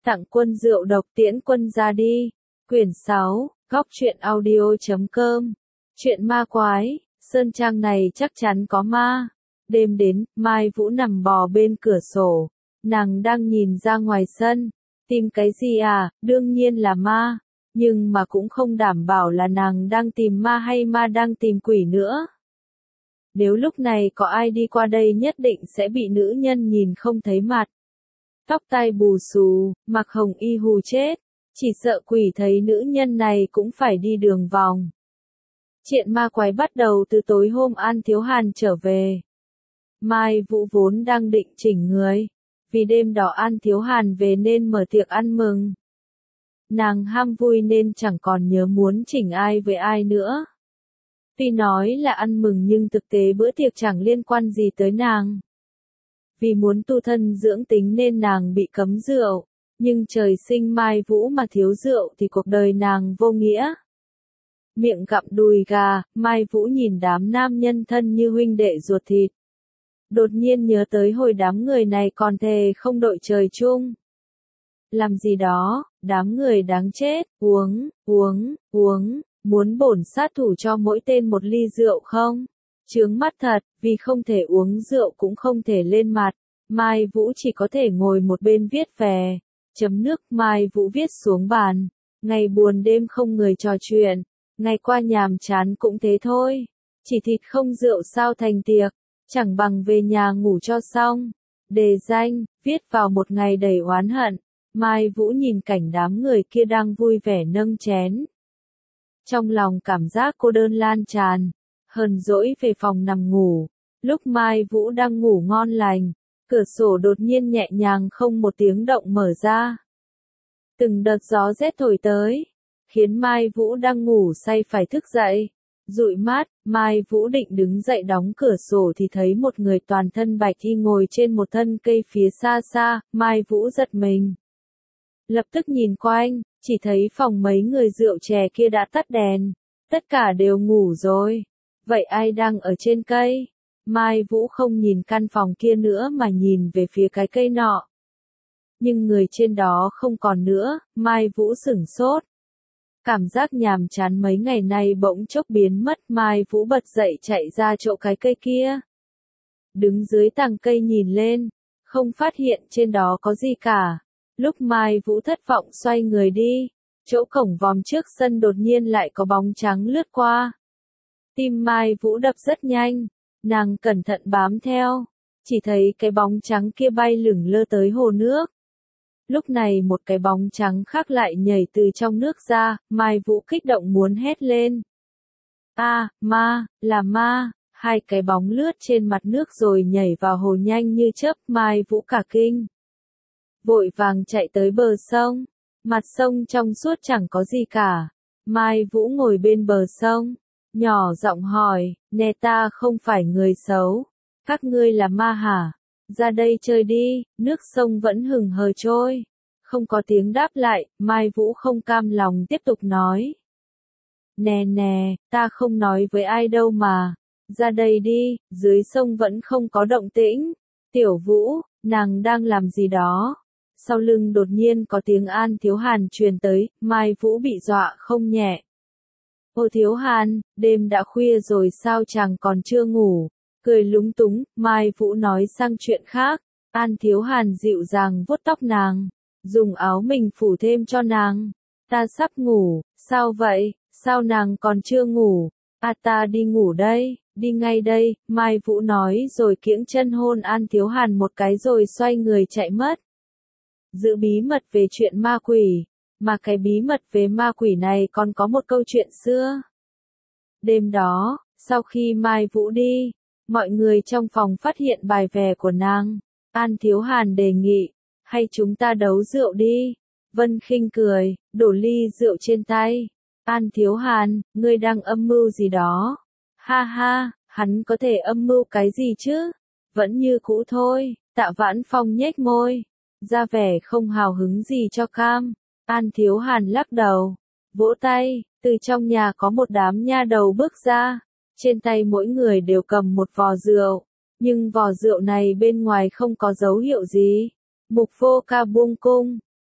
Tặng quân rượu độc tiễn quân ra đi. Quyển 6, Góc truyện audio.com. Chuyện ma quái, sơn trang này chắc chắn có ma. Đêm đến, Mai Vũ nằm bò bên cửa sổ. Nàng đang nhìn ra ngoài sân. Tìm cái gì à? Đương nhiên là ma. Nhưng mà cũng không đảm bảo là nàng đang tìm ma hay ma đang tìm quỷ nữa. Nếu lúc này có ai đi qua đây nhất định sẽ bị nữ nhân nhìn không thấy mặt. Tóc tai bù xù, mặc hồng y hù chết. Chỉ sợ quỷ thấy nữ nhân này cũng phải đi đường vòng. Chuyện ma quái bắt đầu từ tối hôm An Thiếu Hàn trở về. Mai Vũ vốn đang định chỉnh người. Vì đêm đó An Thiếu Hàn về nên mở tiệc ăn mừng. Nàng ham vui nên chẳng còn nhớ muốn chỉnh ai với ai nữa. Tuy nói là ăn mừng nhưng thực tế bữa tiệc chẳng liên quan gì tới nàng. Vì muốn tu thân dưỡng tính nên nàng bị cấm rượu. Nhưng trời sinh Mai Vũ mà thiếu rượu thì cuộc đời nàng vô nghĩa. Miệng gặm đùi gà, Mai Vũ nhìn đám nam nhân thân như huynh đệ ruột thịt. Đột nhiên nhớ tới hồi đám người này còn thề không đội trời chung. Làm gì đó, đám người đáng chết, uống, muốn bổn sát thủ cho mỗi tên một ly rượu không? Chướng mắt thật, vì không thể uống rượu cũng không thể lên mặt. Mai Vũ chỉ có thể ngồi một bên viết về. Chấm nước, Mai Vũ viết xuống bàn. Ngày buồn đêm không người trò chuyện. Ngày qua nhàm chán cũng thế thôi. Chỉ thịt không rượu sao thành tiệc. Chẳng bằng về nhà ngủ cho xong. Đề danh, viết vào một ngày đầy oán hận. Mai Vũ nhìn cảnh đám người kia đang vui vẻ nâng chén. Trong lòng cảm giác cô đơn lan tràn. Hờn dỗi về phòng nằm ngủ. Lúc Mai Vũ đang ngủ ngon lành. Cửa sổ đột nhiên nhẹ nhàng không một tiếng động mở ra. Từng đợt gió rét thổi tới, khiến Mai Vũ đang ngủ say phải thức dậy. Dụi mắt, Mai Vũ định đứng dậy đóng cửa sổ thì thấy một người toàn thân bạch y ngồi trên một thân cây phía xa xa, Mai Vũ giật mình. Lập tức nhìn quanh, chỉ thấy phòng mấy người rượu chè kia đã tắt đèn, tất cả đều ngủ rồi. Vậy ai đang ở trên cây? Mai Vũ không nhìn căn phòng kia nữa mà nhìn về phía cái cây nọ. Nhưng người trên đó không còn nữa, Mai Vũ sửng sốt. Cảm giác nhàm chán mấy ngày nay bỗng chốc biến mất, Mai Vũ bật dậy chạy ra chỗ cái cây kia. Đứng dưới tàng cây nhìn lên, không phát hiện trên đó có gì cả. Lúc Mai Vũ thất vọng xoay người đi, chỗ cổng vòm trước sân đột nhiên lại có bóng trắng lướt qua. Tim Mai Vũ đập rất nhanh. Nàng cẩn thận bám theo, chỉ thấy cái bóng trắng kia bay lửng lơ tới hồ nước. Lúc này một cái bóng trắng khác lại nhảy từ trong nước ra, Mai Vũ kích động muốn hét lên. Ma, là ma, hai cái bóng lướt trên mặt nước rồi nhảy vào hồ nhanh như chớp, Mai Vũ cả kinh. Vội vàng chạy tới bờ sông, mặt sông trong suốt chẳng có gì cả. Mai Vũ ngồi bên bờ sông. Nhỏ giọng hỏi, nè ta không phải người xấu, các ngươi là ma hả? Ra đây chơi đi, nước sông vẫn hừng hờ trôi. Không có tiếng đáp lại, Mai Vũ không cam lòng tiếp tục nói. Nè, ta không nói với ai đâu mà. Ra đây đi, dưới sông vẫn không có động tĩnh. Tiểu Vũ, nàng đang làm gì đó? Sau lưng đột nhiên có tiếng An Thiếu Hàn truyền tới, Mai Vũ bị dọa không nhẹ. Ô Thiếu Hàn, đêm đã khuya rồi sao chàng còn chưa ngủ? Cười lúng túng, Mai Vũ nói sang chuyện khác. An Thiếu Hàn dịu dàng vuốt tóc nàng, dùng áo mình phủ thêm cho nàng. Ta sắp ngủ, sao vậy? Sao nàng còn chưa ngủ? Ta đi ngủ đây, đi ngay đây, Mai Vũ nói rồi kiễng chân hôn An Thiếu Hàn một cái rồi xoay người chạy mất. Giữ bí mật về chuyện ma quỷ. Mà cái bí mật về ma quỷ này còn có một câu chuyện xưa. Đêm đó, sau khi Mai Vũ đi, mọi người trong phòng phát hiện bài vè của nàng. An Thiếu Hàn đề nghị, hay chúng ta đấu rượu đi. Vân Khinh cười, đổ ly rượu trên tay. An Thiếu Hàn, ngươi đang âm mưu gì đó? Ha, hắn có thể âm mưu cái gì chứ? Vẫn như cũ thôi. Tạ Vãn Phong nhếch môi, ra vẻ không hào hứng gì cho cam. An Thiếu Hàn lắc đầu, vỗ tay, từ trong nhà có một đám nha đầu bước ra, trên tay mỗi người đều cầm một vò rượu, nhưng vò rượu này bên ngoài không có dấu hiệu gì. Mục Vô Ca buông cung,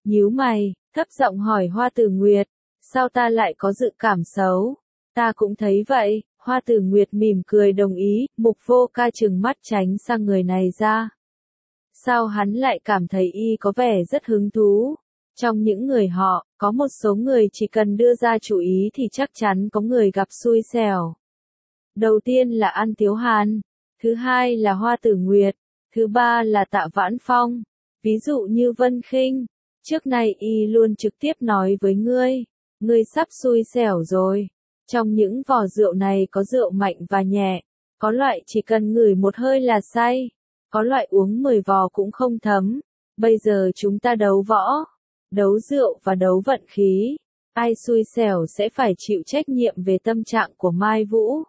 nhíu mày, thấp giọng hỏi Hoa Tử Nguyệt, sao ta lại có dự cảm xấu? Ta cũng thấy vậy, Hoa Tử Nguyệt mỉm cười đồng ý, Mục Vô Ca trừng mắt tránh sang người này ra. Sao hắn lại cảm thấy y có vẻ rất hứng thú? Trong những người họ, có một số người chỉ cần đưa ra chủ ý thì chắc chắn có người gặp xui xẻo. Đầu tiên là An Tiếu Hàn, thứ hai là Hoa Tử Nguyệt, thứ ba là Tạ Vãn Phong. Ví dụ như Vân Khinh, trước nay y luôn trực tiếp nói với ngươi sắp xui xẻo rồi. Trong những vò rượu này có rượu mạnh và nhẹ, có loại chỉ cần ngửi một hơi là say, có loại uống 10 vò cũng không thấm. Bây giờ chúng ta đấu võ, đấu rượu và đấu vận khí. Ai xui xẻo sẽ phải chịu trách nhiệm về tâm trạng của Mai Vũ.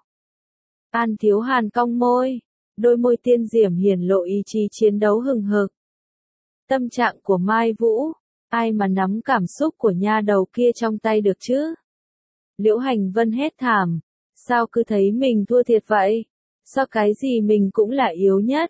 An Thiếu Hàn cong môi, đôi môi tiên diễm hiển lộ ý chí chiến đấu hừng hực. Tâm trạng của Mai Vũ, ai mà nắm cảm xúc của nha đầu kia trong tay được chứ? Liễu Hành Vân hét thảm, sao cứ thấy mình thua thiệt vậy? Sao cái gì mình cũng là yếu nhất?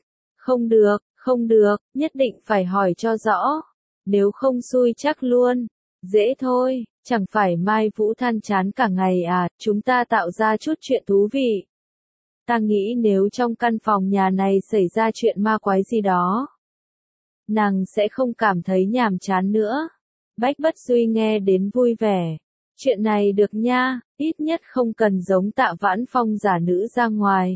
Không được, nhất định phải hỏi cho rõ. Nếu không xui chắc luôn. Dễ thôi, chẳng phải Mai Vũ than chán cả ngày à, chúng ta tạo ra chút chuyện thú vị. Ta nghĩ nếu trong căn phòng nhà này xảy ra chuyện ma quái gì đó, nàng sẽ không cảm thấy nhàm chán nữa. Bách Bất Duy nghe đến vui vẻ. Chuyện này được nha, ít nhất không cần giống Tạ Vãn Phong giả nữ ra ngoài.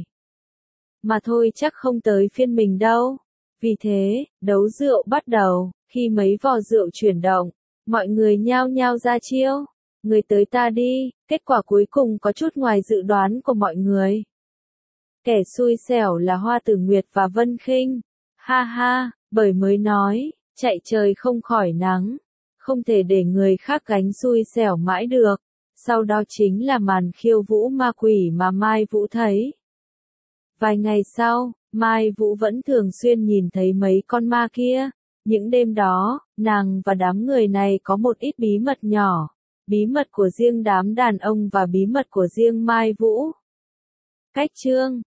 Mà thôi chắc không tới phiên mình đâu. Vì thế, đấu rượu bắt đầu, khi mấy vò rượu chuyển động, mọi người nhao nhao ra chiêu. Người tới ta đi, kết quả cuối cùng có chút ngoài dự đoán của mọi người. Kẻ xui xẻo là Hoa Tử Nguyệt và Vân Khinh. Ha ha, bởi mới nói, chạy trời không khỏi nắng. Không thể để người khác gánh xui xẻo mãi được. Sau đó chính là màn khiêu vũ ma quỷ mà Mai Vũ thấy. Vài ngày sau, Mai Vũ vẫn thường xuyên nhìn thấy mấy con ma kia. Những đêm đó, nàng và đám người này có một ít bí mật nhỏ. Bí mật của riêng đám đàn ông và bí mật của riêng Mai Vũ. Cách chương